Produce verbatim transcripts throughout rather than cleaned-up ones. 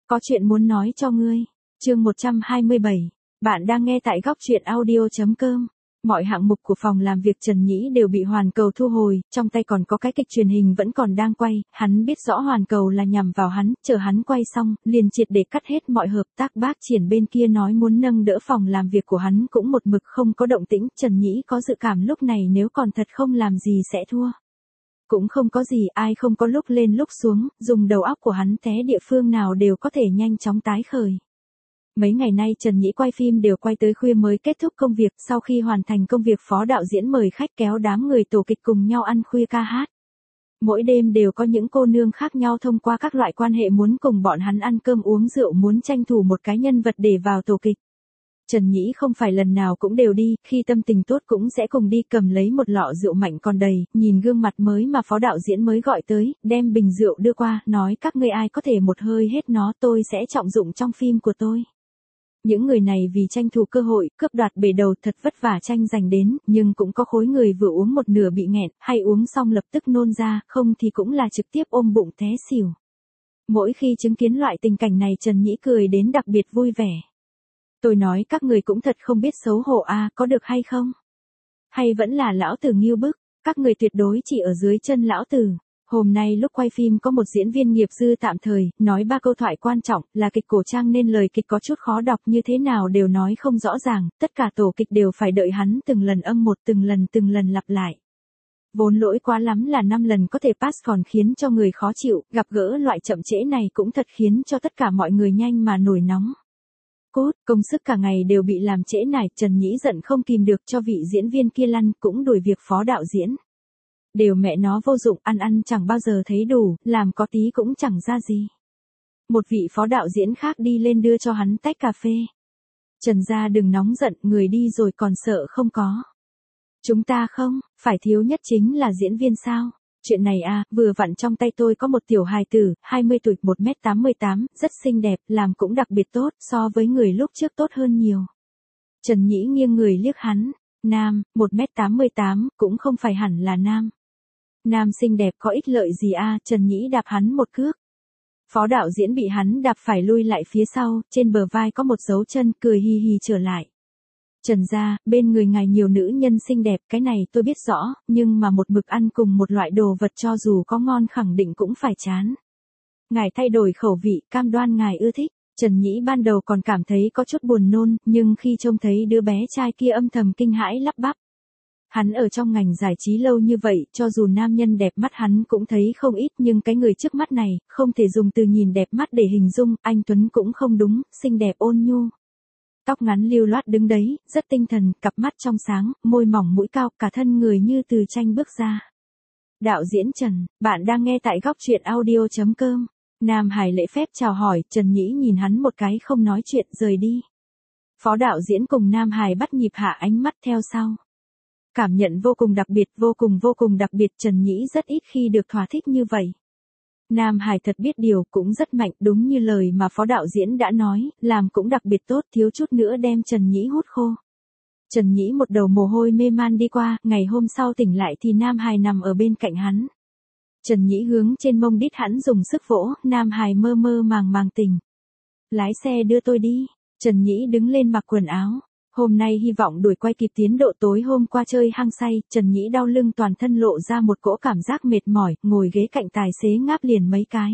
Có chuyện muốn nói cho ngươi. Chương một trăm hai mươi bảy. Bạn đang nghe tại góc truyện audio chấm com. Mọi hạng mục của phòng làm việc Trần Nhĩ đều bị Hoàn Cầu thu hồi, trong tay còn có cái kịch truyền hình vẫn còn đang quay, hắn biết rõ Hoàn Cầu là nhằm vào hắn, chờ hắn quay xong, liền triệt để cắt hết mọi hợp tác. Bác Triển bên kia nói muốn nâng đỡ phòng làm việc của hắn cũng một mực không có động tĩnh, Trần Nhĩ có dự cảm lúc này nếu còn thật không làm gì sẽ thua. Cũng không có gì, ai không có lúc lên lúc xuống, dùng đầu óc của hắn té địa phương nào đều có thể nhanh chóng tái khởi. Mấy ngày nay Trần Nhĩ quay phim đều quay tới khuya mới kết thúc công việc, sau khi hoàn thành công việc phó đạo diễn mời khách kéo đám người tổ kịch cùng nhau ăn khuya ca hát. Mỗi đêm đều có những cô nương khác nhau thông qua các loại quan hệ muốn cùng bọn hắn ăn cơm uống rượu, muốn tranh thủ một cái nhân vật để vào tổ kịch. Trần Nhĩ không phải lần nào cũng đều đi, khi tâm tình tốt cũng sẽ cùng đi, cầm lấy một lọ rượu mạnh còn đầy, nhìn gương mặt mới mà phó đạo diễn mới gọi tới, đem bình rượu đưa qua, nói các ngươi ai có thể một hơi hết nó tôi sẽ trọng dụng trong phim của tôi. Những người này vì tranh thủ cơ hội, cướp đoạt bể đầu thật vất vả tranh giành đến, nhưng cũng có khối người vừa uống một nửa bị nghẹn, hay uống xong lập tức nôn ra, không thì cũng là trực tiếp ôm bụng té xỉu. Mỗi khi chứng kiến loại tình cảnh này Trần Nhĩ cười đến đặc biệt vui vẻ. Tôi nói các người cũng thật không biết xấu hổ a, có được hay không? Hay vẫn là lão tử nghiêu bức, các người tuyệt đối chỉ ở dưới chân lão tử. Hôm nay lúc quay phim có một diễn viên nghiệp dư tạm thời, nói ba câu thoại quan trọng, là kịch cổ trang nên lời kịch có chút khó đọc, như thế nào đều nói không rõ ràng, tất cả tổ kịch đều phải đợi hắn từng lần âm một, từng lần từng lần lặp lại. Vốn lỗi quá lắm là năm lần có thể pass còn khiến cho người khó chịu, gặp gỡ loại chậm trễ này cũng thật khiến cho tất cả mọi người nhanh mà nổi nóng. Cốt, công sức cả ngày đều bị làm trễ nải, Trần Nhĩ giận không kìm được cho vị diễn viên kia lăn, cũng đuổi việc phó đạo diễn. Đều mẹ nó vô dụng, ăn ăn chẳng bao giờ thấy đủ, làm có tí cũng chẳng ra gì. Một vị phó đạo diễn khác đi lên đưa cho hắn tách cà phê. Trần gia đừng nóng giận, người đi rồi còn sợ không có. Chúng ta không, phải thiếu nhất chính là diễn viên sao? Chuyện này à, vừa vặn trong tay tôi có một tiểu hài tử, hai mươi tuổi, một mét tám mươi tám, rất xinh đẹp, làm cũng đặc biệt tốt, so với người lúc trước tốt hơn nhiều. Trần Nhĩ nghiêng người liếc hắn, nam, một mét tám mươi tám, cũng không phải hẳn là nam. Nam xinh đẹp có ích lợi gì a? Trần Nhĩ đạp hắn một cước. Phó đạo diễn bị hắn đạp phải lui lại phía sau, trên bờ vai có một dấu chân, cười hì hì trở lại. Trần gia, bên người ngài nhiều nữ nhân xinh đẹp, cái này tôi biết rõ, nhưng mà một mực ăn cùng một loại đồ vật cho dù có ngon khẳng định cũng phải chán. Ngài thay đổi khẩu vị, cam đoan ngài ưa thích. Trần Nhĩ ban đầu còn cảm thấy có chút buồn nôn, nhưng khi trông thấy đứa bé trai kia âm thầm kinh hãi lắp bắp. Hắn ở trong ngành giải trí lâu như vậy, cho dù nam nhân đẹp mắt hắn cũng thấy không ít, nhưng cái người trước mắt này, không thể dùng từ nhìn đẹp mắt để hình dung, anh Tuấn cũng không đúng, xinh đẹp ôn nhu. Tóc ngắn lưu loát đứng đấy, rất tinh thần, cặp mắt trong sáng, môi mỏng mũi cao, cả thân người như từ tranh bước ra. Đạo diễn Trần, bạn đang nghe tại góc truyện audio chấm com. Nam Hải lễ phép chào hỏi, Trần Nhĩ nhìn hắn một cái không nói chuyện rời đi. Phó đạo diễn cùng Nam Hải bắt nhịp hạ ánh mắt theo sau. Cảm nhận vô cùng đặc biệt, vô cùng vô cùng đặc biệt, Trần Nhĩ rất ít khi được thỏa thích như vậy. Nam Hải thật biết điều, cũng rất mạnh, đúng như lời mà phó đạo diễn đã nói, làm cũng đặc biệt tốt, thiếu chút nữa đem Trần Nhĩ hút khô. Trần Nhĩ một đầu mồ hôi mê man đi qua, ngày hôm sau tỉnh lại thì Nam Hải nằm ở bên cạnh hắn. Trần Nhĩ hướng trên mông đít hắn dùng sức vỗ, Nam Hải mơ mơ màng màng tỉnh. Lái xe đưa tôi đi. Trần Nhĩ đứng lên mặc quần áo. Hôm nay hy vọng đuổi quay kịp tiến độ, tối hôm qua chơi hăng say, Trần Nhĩ đau lưng toàn thân lộ ra một cỗ cảm giác mệt mỏi, ngồi ghế cạnh tài xế ngáp liền mấy cái.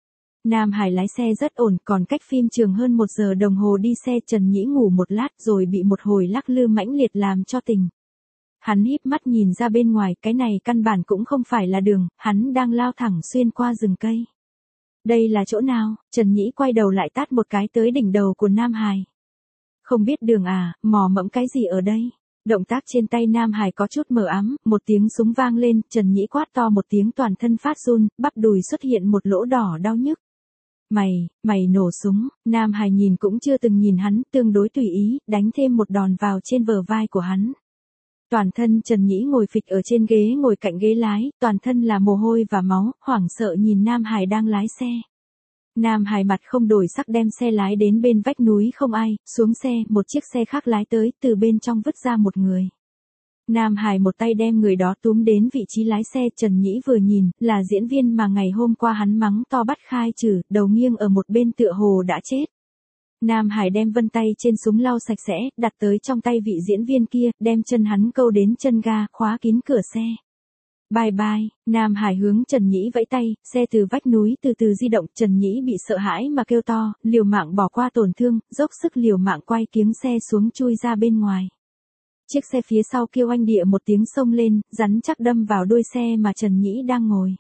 Nam Hải lái xe rất ổn, còn cách phim trường hơn một giờ đồng hồ đi xe, Trần Nhĩ ngủ một lát rồi bị một hồi lắc lư mãnh liệt làm cho tỉnh. Hắn híp mắt nhìn ra bên ngoài, cái này căn bản cũng không phải là đường, hắn đang lao thẳng xuyên qua rừng cây. Đây là chỗ nào? Trần Nhĩ quay đầu lại tát một cái tới đỉnh đầu của Nam Hải. Không biết đường à, mò mẫm cái gì ở đây? Động tác trên tay Nam Hải có chút mờ ám, một tiếng súng vang lên, Trần Nhĩ quát to một tiếng toàn thân phát run, bắp đùi xuất hiện một lỗ đỏ đau nhức. Mày, mày nổ súng, Nam Hải nhìn cũng chưa từng nhìn hắn, tương đối tùy ý, đánh thêm một đòn vào trên bờ vai của hắn. Toàn thân Trần Nhĩ ngồi phịch ở trên ghế ngồi cạnh ghế lái, toàn thân là mồ hôi và máu, hoảng sợ nhìn Nam Hải đang lái xe. Nam Hải mặt không đổi sắc đem xe lái đến bên vách núi không ai, xuống xe, một chiếc xe khác lái tới, từ bên trong vứt ra một người. Nam Hải một tay đem người đó túm đến vị trí lái xe, Trần Nhĩ vừa nhìn, là diễn viên mà ngày hôm qua hắn mắng to bắt khai trừ, đầu nghiêng ở một bên tựa hồ đã chết. Nam Hải đem vân tay trên súng lau sạch sẽ, đặt tới trong tay vị diễn viên kia, đem chân hắn câu đến chân ga, khóa kín cửa xe. Bye bye, Nam Hải hướng Trần Nhĩ vẫy tay, xe từ vách núi từ từ di động, Trần Nhĩ bị sợ hãi mà kêu to, liều mạng bỏ qua tổn thương, dốc sức liều mạng quay kiếng xe xuống chui ra bên ngoài. Chiếc xe phía sau kêu oanh địa một tiếng xông lên, rắn chắc đâm vào đuôi xe mà Trần Nhĩ đang ngồi.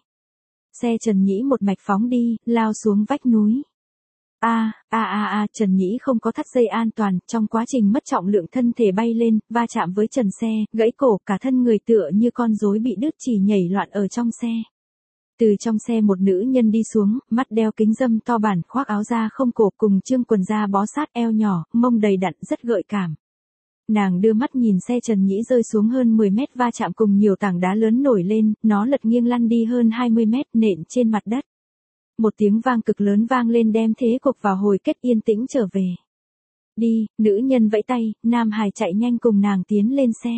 Xe Trần Nhĩ một mạch phóng đi, lao xuống vách núi. A, a a a, Trần Nhĩ không có thắt dây an toàn, trong quá trình mất trọng lượng thân thể bay lên, va chạm với trần xe, gãy cổ, cả thân người tựa như con rối bị đứt chỉ nhảy loạn ở trong xe. Từ trong xe một nữ nhân đi xuống, mắt đeo kính râm to bản, khoác áo da không cổ cùng trương quần da bó sát eo nhỏ, mông đầy đặn rất gợi cảm. Nàng đưa mắt nhìn xe Trần Nhĩ rơi xuống hơn mười mét va chạm cùng nhiều tảng đá lớn nổi lên, nó lật nghiêng lăn đi hơn hai mươi mét nện trên mặt đất. Một tiếng vang cực lớn vang lên đem thế cục vào hồi kết yên tĩnh trở về. Đi, nữ nhân vẫy tay, Nam Hải chạy nhanh cùng nàng tiến lên xe.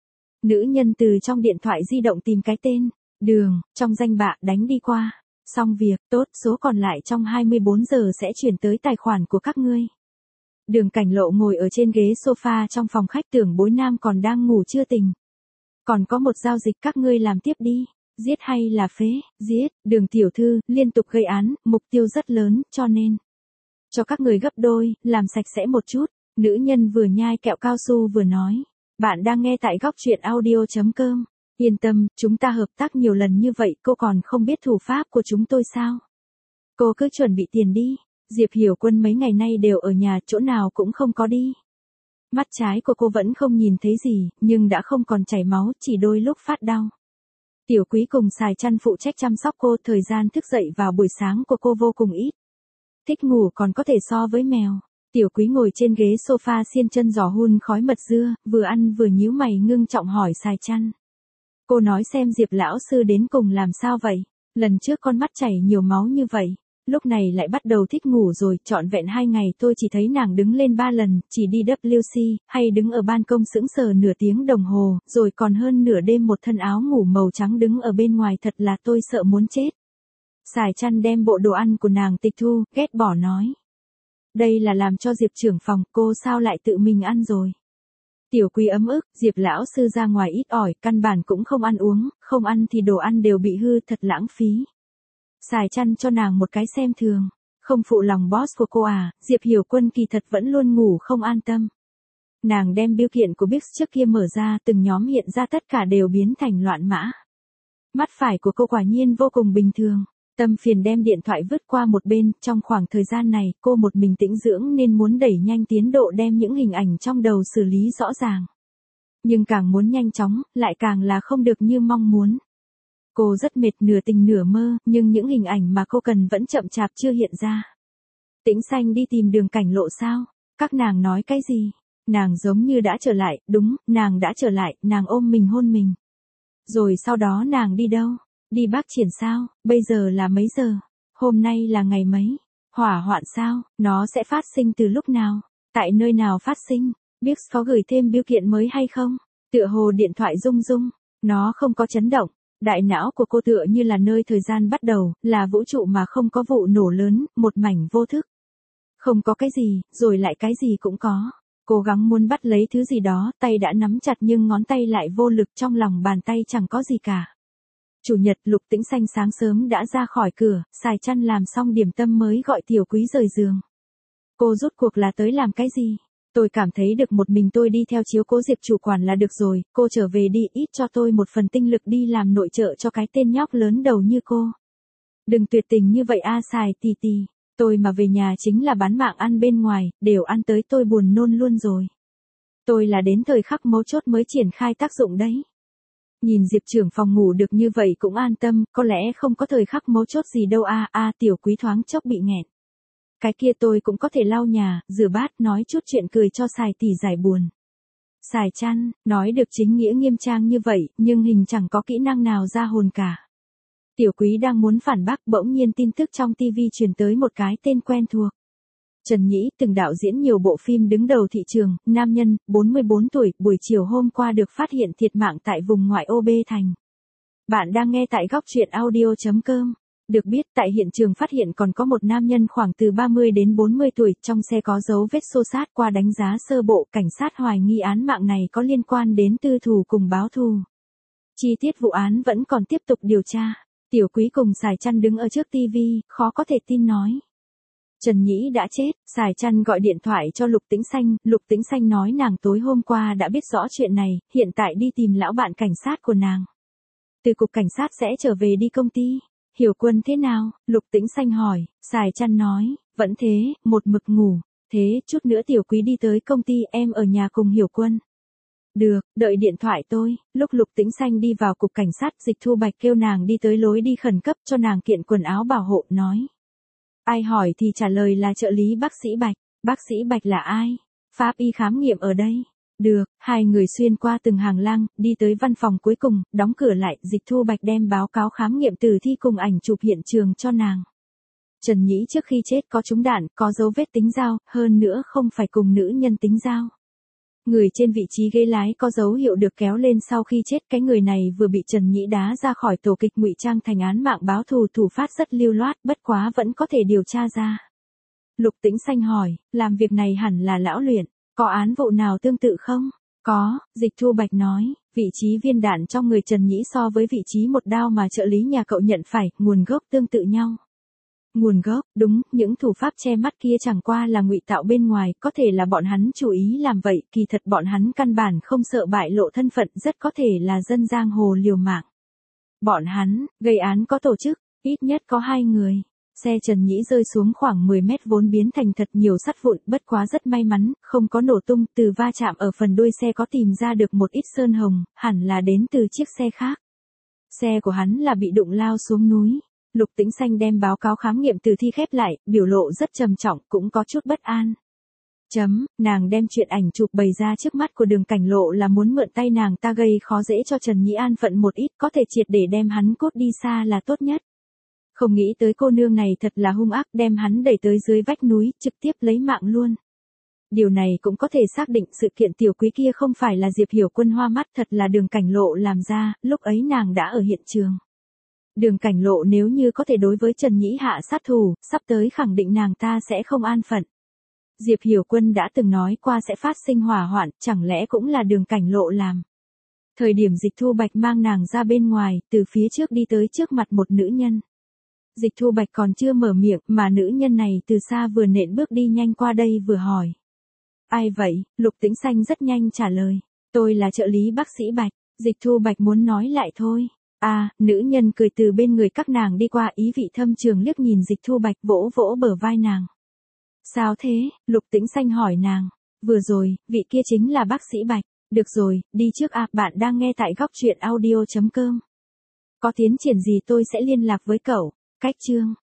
Nữ nhân từ trong điện thoại di động tìm cái tên, đường, trong danh bạ đánh đi qua. Xong việc, tốt, số còn lại trong hai mươi bốn giờ sẽ chuyển tới tài khoản của các ngươi. Đường Cảnh Lộ ngồi ở trên ghế sofa trong phòng khách, tưởng Bối Nam còn đang ngủ chưa tỉnh. Còn có một giao dịch các ngươi làm tiếp đi. Giết hay là phế? Giết, Đường tiểu thư, liên tục gây án, mục tiêu rất lớn, cho nên. Cho các người gấp đôi, làm sạch sẽ một chút. Nữ nhân vừa nhai kẹo cao su vừa nói. Bạn đang nghe tại góc truyện audio chấm com. Yên tâm, chúng ta hợp tác nhiều lần như vậy, cô còn không biết thủ pháp của chúng tôi sao? Cô cứ chuẩn bị tiền đi. Diệp Hiểu Quân mấy ngày nay đều ở nhà, chỗ nào cũng không có đi. Mắt trái của cô vẫn không nhìn thấy gì, nhưng đã không còn chảy máu, chỉ đôi lúc phát đau. Tiểu Quý cùng Sài Chăn phụ trách chăm sóc cô, thời gian thức dậy vào buổi sáng của cô vô cùng ít. Thích ngủ còn có thể so với mèo. Tiểu Quý ngồi trên ghế sofa xiên chân giò hun khói mật dưa, vừa ăn vừa nhíu mày ngưng trọng hỏi Sài Chăn. Cô nói xem Diệp lão sư đến cùng làm sao vậy? Lần trước con mắt chảy nhiều máu như vậy. Lúc này lại bắt đầu thích ngủ rồi, trọn vẹn hai ngày tôi chỉ thấy nàng đứng lên ba lần, chỉ đi vê kép xê, hay đứng ở ban công sững sờ nửa tiếng đồng hồ, rồi còn hơn nửa đêm một thân áo ngủ màu trắng đứng ở bên ngoài, thật là tôi sợ muốn chết. Sài Chăn đem bộ đồ ăn của nàng tịch thu, ghét bỏ nói. Đây là làm cho Diệp trưởng phòng, cô sao lại tự mình ăn rồi? Tiểu Quý ấm ức, Diệp lão sư ra ngoài ít ỏi, căn bản cũng không ăn uống, không ăn thì đồ ăn đều bị hư, thật lãng phí. Sài Chăn cho nàng một cái xem thường. Không phụ lòng boss của cô à, Diệp Hiểu Quân kỳ thật vẫn luôn ngủ không an tâm. Nàng đem bưu kiện của Bix trước kia mở ra, từng nhóm hiện ra tất cả đều biến thành loạn mã. Mắt phải của cô quả nhiên vô cùng bình thường. Tâm phiền đem điện thoại vứt qua một bên, trong khoảng thời gian này, cô một mình tĩnh dưỡng nên muốn đẩy nhanh tiến độ đem những hình ảnh trong đầu xử lý rõ ràng. Nhưng càng muốn nhanh chóng, lại càng là không được như mong muốn. Cô rất mệt, nửa tình nửa mơ, nhưng những hình ảnh mà cô cần vẫn chậm chạp chưa hiện ra. Tĩnh Xanh đi tìm Đường Cảnh Lộ sao? Các nàng nói cái gì? Nàng giống như đã trở lại, đúng, nàng đã trở lại, nàng ôm mình hôn mình. Rồi sau đó nàng đi đâu? Đi Bắc Triển sao? Bây giờ là mấy giờ? Hôm nay là ngày mấy? Hỏa hoạn sao? Nó sẽ phát sinh từ lúc nào? Tại nơi nào phát sinh? Bix có gửi thêm bưu kiện mới hay không? Tựa hồ điện thoại rung rung. Nó không có chấn động. Đại não của cô tựa như là nơi thời gian bắt đầu, là vũ trụ mà không có vụ nổ lớn, một mảnh vô thức. Không có cái gì, rồi lại cái gì cũng có. Cố gắng muốn bắt lấy thứ gì đó, tay đã nắm chặt nhưng ngón tay lại vô lực, trong lòng bàn tay chẳng có gì cả. Chủ nhật, Lục Tĩnh Xanh sáng sớm đã ra khỏi cửa, Sài Chăn làm xong điểm tâm mới gọi Tiểu Quý rời giường. Cô rốt cuộc là tới làm cái gì? Tôi cảm thấy được một mình tôi đi theo chiếu cố Diệp chủ quản là được rồi, cô trở về đi, ít cho tôi một phần tinh lực đi làm nội trợ cho cái tên nhóc lớn đầu như cô. Đừng tuyệt tình như vậy a Sài tì tì, tôi mà về nhà chính là bán mạng ăn bên ngoài, đều ăn tới tôi buồn nôn luôn rồi. Tôi là đến thời khắc mấu chốt mới triển khai tác dụng đấy. Nhìn Diệp trưởng phòng ngủ được như vậy cũng an tâm, có lẽ không có thời khắc mấu chốt gì đâu a a Tiểu Quý thoáng chốc bị nghẹn. Cái kia tôi cũng có thể lau nhà, rửa bát, nói chút chuyện cười cho Sài tỷ giải buồn. Sài Chăn, nói được chính nghĩa nghiêm trang như vậy, nhưng hình chẳng có kỹ năng nào ra hồn cả. Tiểu Quý đang muốn phản bác, bỗng nhiên tin tức trong tivi truyền tới một cái tên quen thuộc. Trần Nhĩ từng đạo diễn nhiều bộ phim đứng đầu thị trường, nam nhân, bốn mươi bốn tuổi, buổi chiều hôm qua được phát hiện thiệt mạng tại vùng ngoại ô Bê Thành. Bạn đang nghe tại góc truyện audio chấm com. Được biết tại hiện trường phát hiện còn có một nam nhân khoảng từ ba mươi đến bốn mươi tuổi, trong xe có dấu vết xô xát. Qua đánh giá sơ bộ, cảnh sát hoài nghi án mạng này có liên quan đến tư thù cùng báo thù. Chi tiết vụ án vẫn còn tiếp tục điều tra. Tiểu Quý cùng Sài Chăn đứng ở trước tivi, khó có thể tin nói. Trần Nhĩ đã chết. Sài Chăn gọi điện thoại cho Lục Tĩnh Xanh, Lục Tĩnh Xanh nói nàng tối hôm qua đã biết rõ chuyện này, hiện tại đi tìm lão bạn cảnh sát của nàng. Từ cục cảnh sát sẽ trở về đi công ty. Hiểu Quân thế nào? Lục Tĩnh Xanh hỏi. Sài Chăn nói, vẫn thế, một mực ngủ. Thế, chút nữa Tiểu Quý đi tới công ty, em ở nhà cùng Hiểu Quân. Được, đợi điện thoại tôi. Lúc Lục Tĩnh Xanh đi vào cục cảnh sát, Dịch Thu Bạch kêu nàng đi tới lối đi khẩn cấp cho nàng kiện quần áo bảo hộ, nói. Ai hỏi thì trả lời là trợ lý bác sĩ Bạch. Bác sĩ Bạch là ai? Pháp y khám nghiệm ở đây. Được, hai người xuyên qua từng hàng lang, đi tới văn phòng cuối cùng, đóng cửa lại, Dịch Thu Bạch đem báo cáo khám nghiệm tử thi cùng ảnh chụp hiện trường cho nàng. Trần Nhĩ trước khi chết có trúng đạn, có dấu vết tính dao, hơn nữa không phải cùng nữ nhân tính dao. Người trên vị trí ghế lái có dấu hiệu được kéo lên sau khi chết, cái người này vừa bị Trần Nhĩ đá ra khỏi tổ kịch ngụy trang thành án mạng báo thù, thủ phát rất lưu loát, bất quá vẫn có thể điều tra ra. Lục Tĩnh Xanh hỏi, làm việc này hẳn là lão Luyện, có án vụ nào tương tự không? Có, Dịch Thu Bạch nói, vị trí viên đạn trong người Trần Nhĩ so với vị trí một đao mà trợ lý nhà cậu nhận phải, nguồn gốc tương tự nhau. Nguồn gốc, đúng, những thủ pháp che mắt kia chẳng qua là ngụy tạo bên ngoài, có thể là bọn hắn chủ ý làm vậy, kỳ thật bọn hắn căn bản không sợ bại lộ thân phận, rất có thể là dân giang hồ liều mạng. Bọn hắn, gây án có tổ chức, ít nhất có hai người. Xe Trần Nhĩ rơi xuống khoảng mười mét vốn biến thành thật nhiều sắt vụn, bất quá rất may mắn, không có nổ tung, từ va chạm ở phần đuôi xe có tìm ra được một ít sơn hồng, hẳn là đến từ chiếc xe khác. Xe của hắn là bị đụng lao xuống núi. Lục Tĩnh Xanh đem báo cáo khám nghiệm tử thi khép lại, biểu lộ rất trầm trọng, cũng có chút bất an. Chấm, nàng đem chuyện ảnh chụp bày ra trước mắt của Đường Cảnh Lộ là muốn mượn tay nàng ta gây khó dễ cho Trần Nhĩ an phận một ít, có thể triệt để đem hắn cốt đi xa là tốt nhất. Không nghĩ tới cô nương này thật là hung ác, đem hắn đẩy tới dưới vách núi, trực tiếp lấy mạng luôn. Điều này cũng có thể xác định sự kiện Tiểu Quý kia không phải là Diệp Hiểu Quân hoa mắt, thật là Đường Cảnh Lộ làm ra, lúc ấy nàng đã ở hiện trường. Đường Cảnh Lộ nếu như có thể đối với Trần Nhĩ hạ sát thủ, sắp tới khẳng định nàng ta sẽ không an phận. Diệp Hiểu Quân đã từng nói qua sẽ phát sinh hỏa hoạn, chẳng lẽ cũng là Đường Cảnh Lộ làm. Thời điểm Dịch Thu Bạch mang nàng ra bên ngoài, từ phía trước đi tới trước mặt một nữ nhân. Dịch Thu Bạch còn chưa mở miệng, mà nữ nhân này từ xa vừa nện bước đi nhanh qua đây vừa hỏi. Ai vậy? Lục Tĩnh Xanh rất nhanh trả lời. Tôi là trợ lý bác sĩ Bạch. Dịch Thu Bạch muốn nói lại thôi. À, nữ nhân cười từ bên người các nàng đi qua, ý vị thâm trường liếc nhìn Dịch Thu Bạch, vỗ vỗ bờ vai nàng. Sao thế? Lục Tĩnh Xanh hỏi nàng. Vừa rồi, vị kia chính là bác sĩ Bạch. Được rồi, đi trước à, bạn đang nghe tại góc truyện audio chấm com. Có tiến triển gì tôi sẽ liên lạc với cậu. Cách chương.